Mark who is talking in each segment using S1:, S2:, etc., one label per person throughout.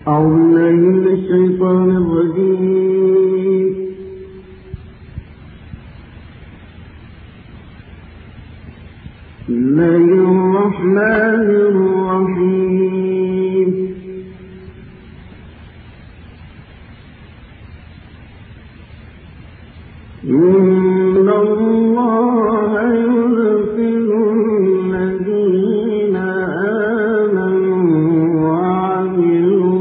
S1: أعوذ بالله من الشيطان الرجيم. بسم الله الرحمن الرحيم. إن الله يدخل الذين آمنوا وعملوا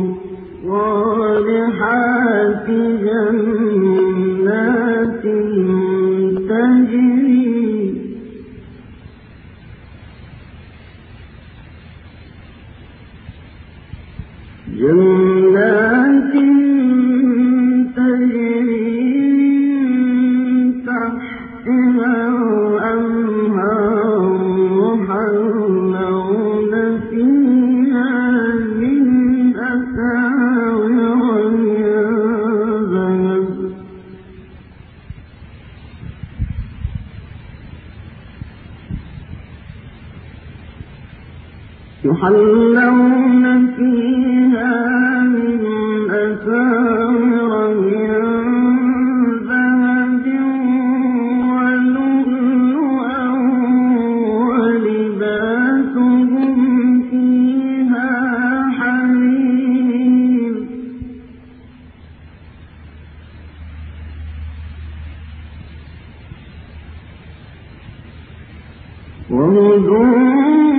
S1: الصالحات جنات تجري تحتها الأنهار يحلون فيها من أساور من ذهب يحلون فيها من أساور من ذهب ولؤلؤا ولباسهم فيها حرير وهدوء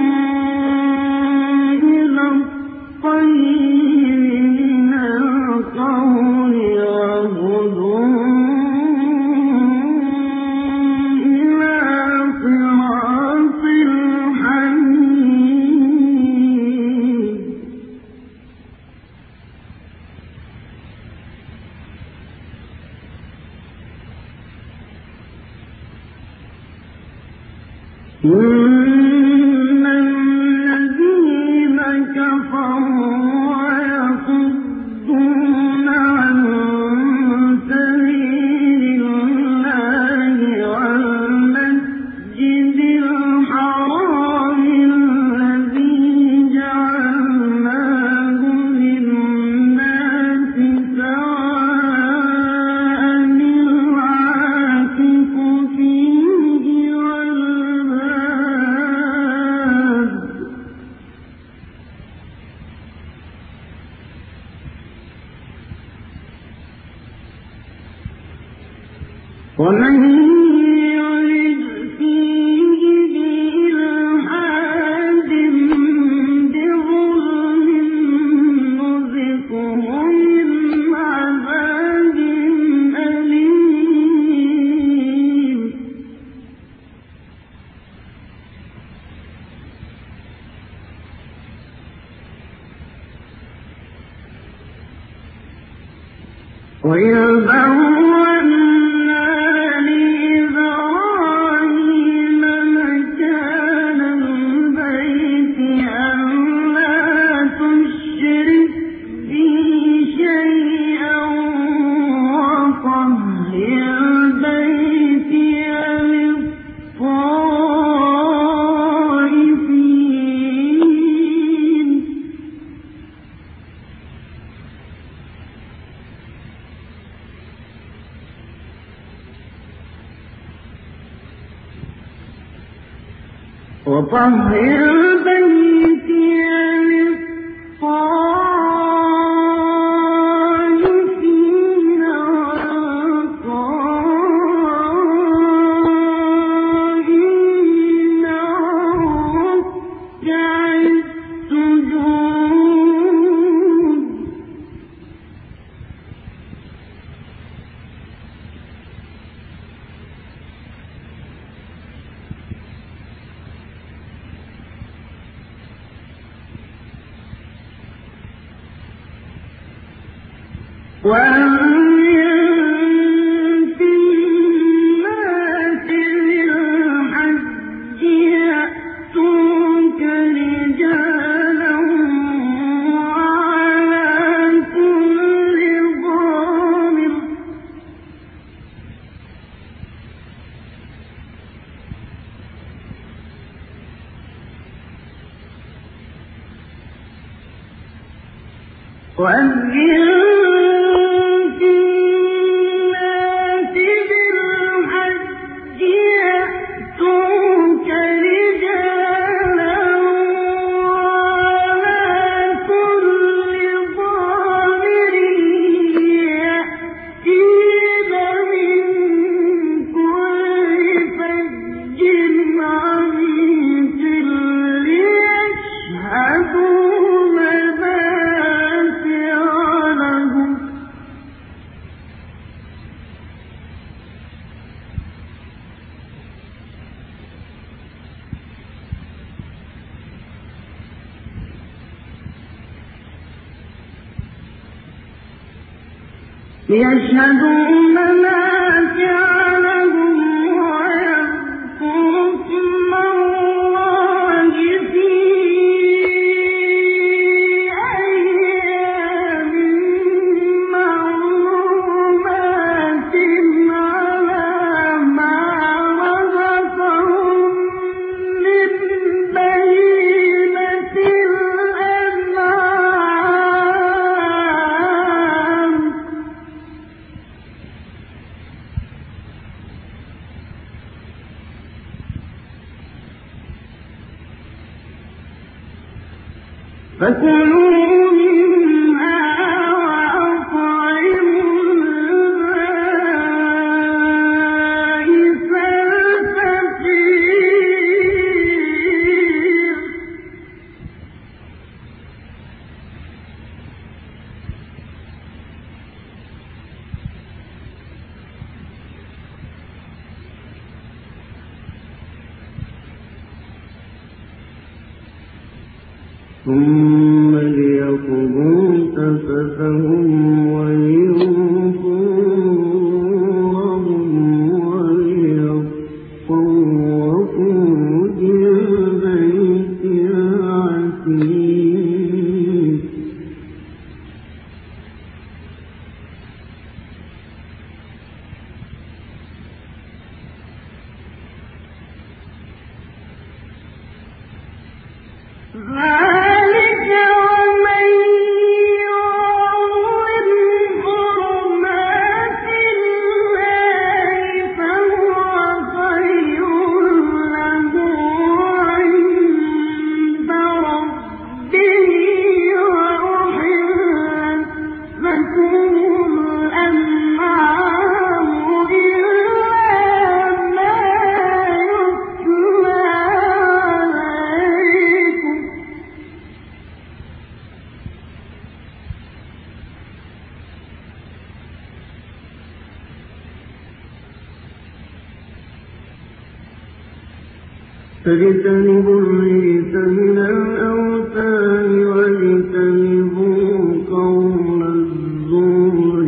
S1: إن الذين كفروا ويصدون عن سبيل الله والمسجد الحرام الذي جعلناه للناس سواء العاكف فيه ومن يرد فيه بإلحاد بظلم نذقه من عذاب أليم وطهر بيتي للطائفين والقائمين والركع السجود وأذن في الناس بالحج يأتوك رجالا وعلى كل ضامر وأذن في الناس بالحج يأتوك رجالا وعلى كل ضامر يأتين من كل فج عميق ليشهدوا منافع لهم ويذكروا اسم الله في أيام معلومات على ما رزقهم من بهيمة الأنعام فكلوا منها وأطعموا البائس الفقير ثم ليقضوا تفثهم وليوفوا نذورهم وليطوفوا بالبيت العتيق ذلك ومن يعظم حرمات الله فهو خير له عند ربه وأحلت لكم الأنعام إلا ما يتلى عليكم فاجتنبوا الرجس من الأوثان واجتنبوا قول الزور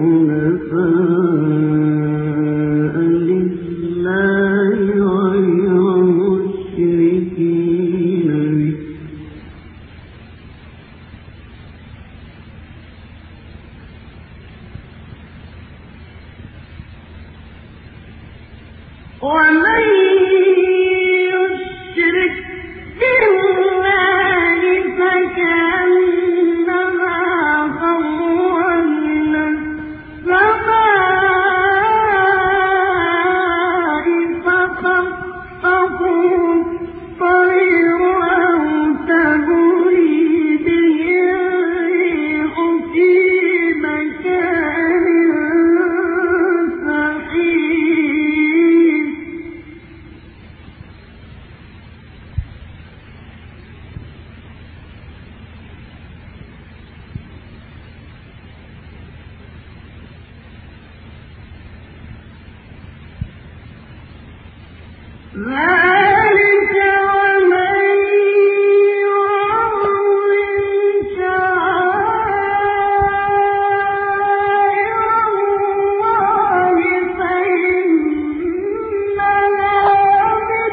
S1: حنفاء لله غير مشركين به ومن يشرك بالله فكأنما خر من السماء فتخطفه الطير أو تهوي به الريح في مكان سحيق ذلك ومن يعظم شعائر الله فإنها من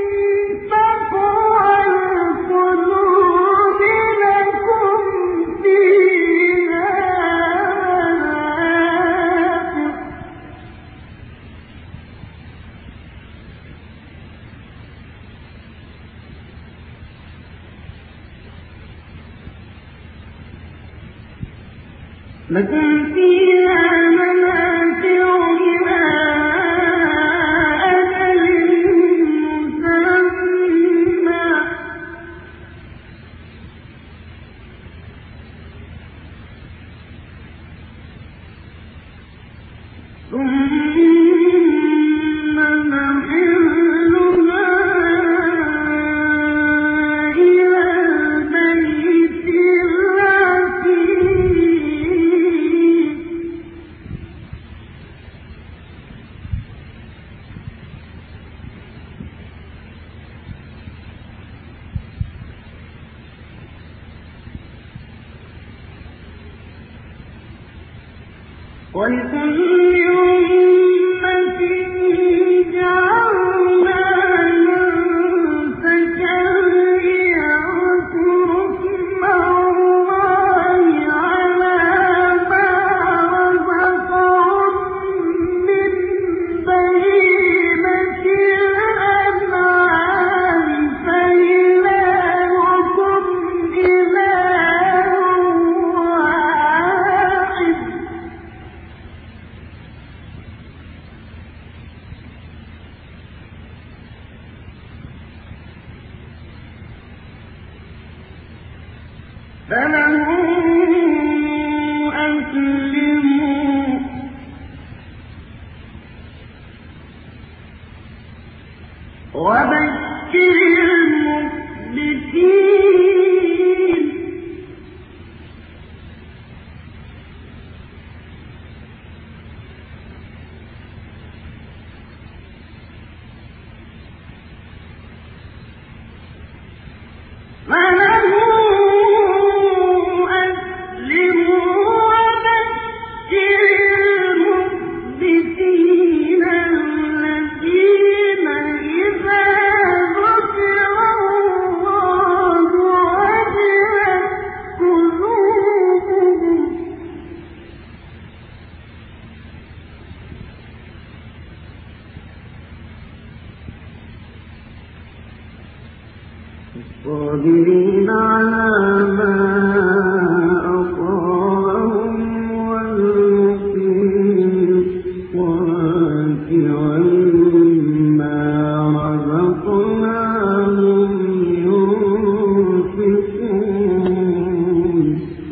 S1: تقوى القلوب لكم فيها منافع لكم فيها منافع إلى أجل مسمى ثم نحلها إلى البيت العتيق ولكل أمة جعلنا منسكا ليذكروا اسم الله على ما رزقهم من بهيمة الأنعام فإلهكم إله واحد فله أسلموا وبشر المخبتين فله الصابرين على ما أصابهم والمقيم الصلاة ومما رزقناهم ينفقون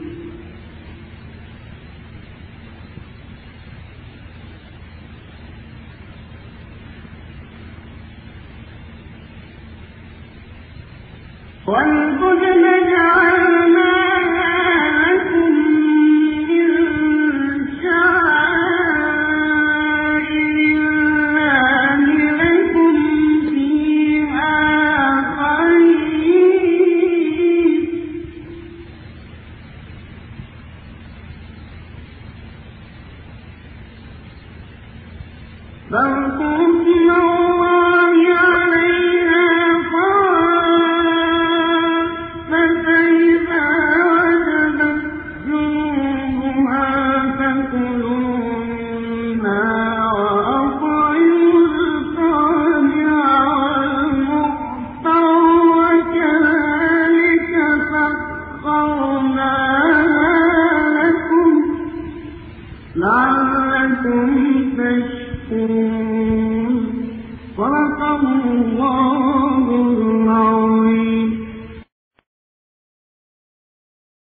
S1: والبدن جعلناها لكم من شعائر الله لكم فيها خير فاذكروا اسم الله عليها فإذا وجبت جنوبها فكلوا منها وأطعموا القانع والمعتر وكذلك سخرناها لكم لعلكم تشكرون